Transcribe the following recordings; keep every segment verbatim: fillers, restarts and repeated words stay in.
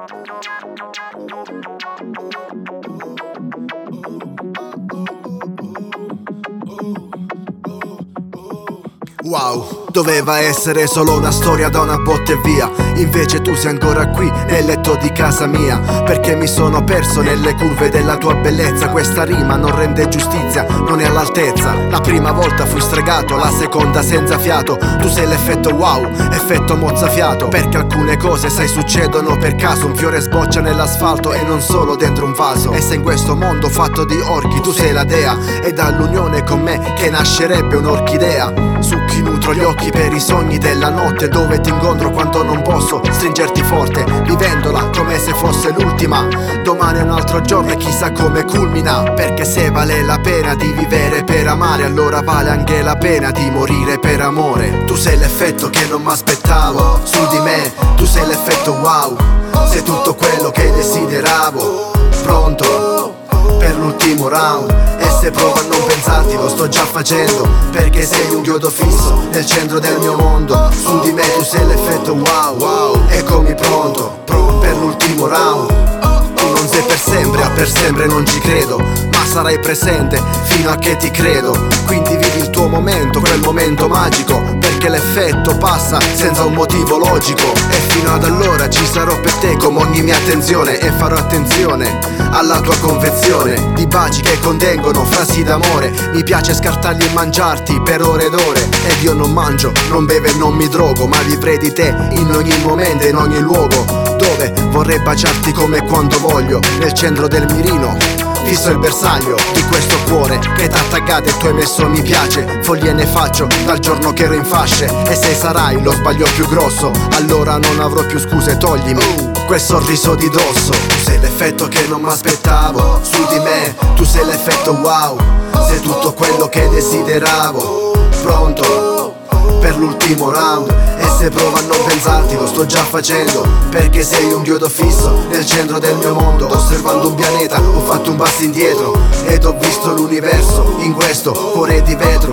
Wow, doveva essere solo una storia da una botte e via. Invece tu sei ancora qui nel letto di casa mia, perché mi sono perso nelle curve della tua bellezza. Questa rima non rende giustizia, non è all'altezza. La prima volta fui stregato, la seconda senza fiato. Tu sei l'effetto wow, effetto mozzafiato, perché alcune cose sai succedono per caso. Un fiore sboccia nell'asfalto e non solo dentro un vaso. E se in questo mondo fatto di orchi tu sei la dea, è dall'unione con me che nascerebbe un'orchidea. Su chi nutro gli occhi per i sogni della notte, dove ti incontro quando non posso stringerti forte, vivendola come se fosse l'ultima. Domani è un altro giorno e chissà come culmina, perché se vale la pena di vivere per amare, allora vale anche la pena di morire per amore. Tu sei l'effetto che non m'aspettavo su di me, tu sei l'effetto wow, sei tutto quello che desideravo. Pronto per l'ultimo round, e se provo a non pensarti lo sto già facendo, perché sei un chiodo fisso nel centro del mio mondo. Su di me tu sei l'effetto wow, wow. Eccomi pronto, pronto per l'ultimo round. Tu non sei per sempre, a per sempre non ci credo, ma sarai presente fino a che ti credo. Quindi vivi il tuo momento, quel momento magico, perché l'effetto passa senza un motivo logico. E fino ad allora ci sarò per te come ogni mia attenzione, e farò attenzione alla tua confezione di baci che contengono frasi d'amore. Mi piace scartarli e mangiarti per ore ed ore, ed io non mangio, non bevo e non mi drogo, ma vivrei di te in ogni momento e in ogni luogo, dove vorrei baciarti come quando voglio, nel centro del mirino fisso il bersaglio di questo cuore che t'ha attaccato e tu hai messo mi piace. Foglie ne faccio dal giorno che ero in fasce, e se sarai lo sbaglio più grosso, allora non avrò più scuse, toglimi quel sorriso di dosso. Tu sei l'effetto che non m'aspettavo su di me, tu sei l'effetto wow, sei tutto quello che desideravo. Pronto per l'ultimo round, e se provo a non pensarti lo sto già facendo, perché sei un chiodo fisso nel centro del mio mondo. Osservando un pianeta ho fatto un passo indietro, ed ho visto l'universo in questo cuore di vetro.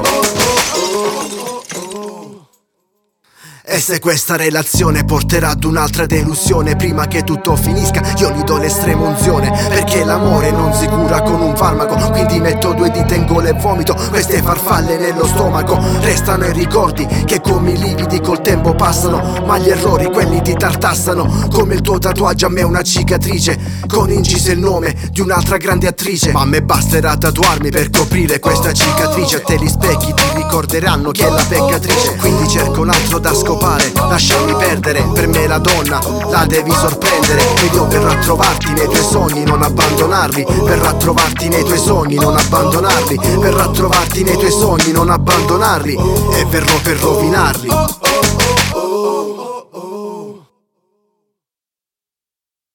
E se questa relazione porterà ad un'altra delusione, prima che tutto finisca io gli do l'estrema unzione, perché l'amore non si cura con un farmaco. Quindi metto due dita in gola e vomito queste farfalle nello stomaco. Restano i ricordi che come i lividi col tempo passano, ma gli errori quelli ti tartassano. Come il tuo tatuaggio a me una cicatrice, con inciso il nome di un'altra grande attrice. Ma a me basterà tatuarmi per coprire questa cicatrice, a te gli specchi ti ricorderanno chi è la peccatrice. Quindi cerco un altro da scopare, lasciami perdere, per me la donna la devi sorprendere. Ed io verrò a trovarti nei tuoi sogni, non abbandonarli. Verrò a trovarti nei tuoi sogni, non abbandonarli. Verrò a trovarti nei tuoi sogni, non abbandonarli. E verrò per rovinarli.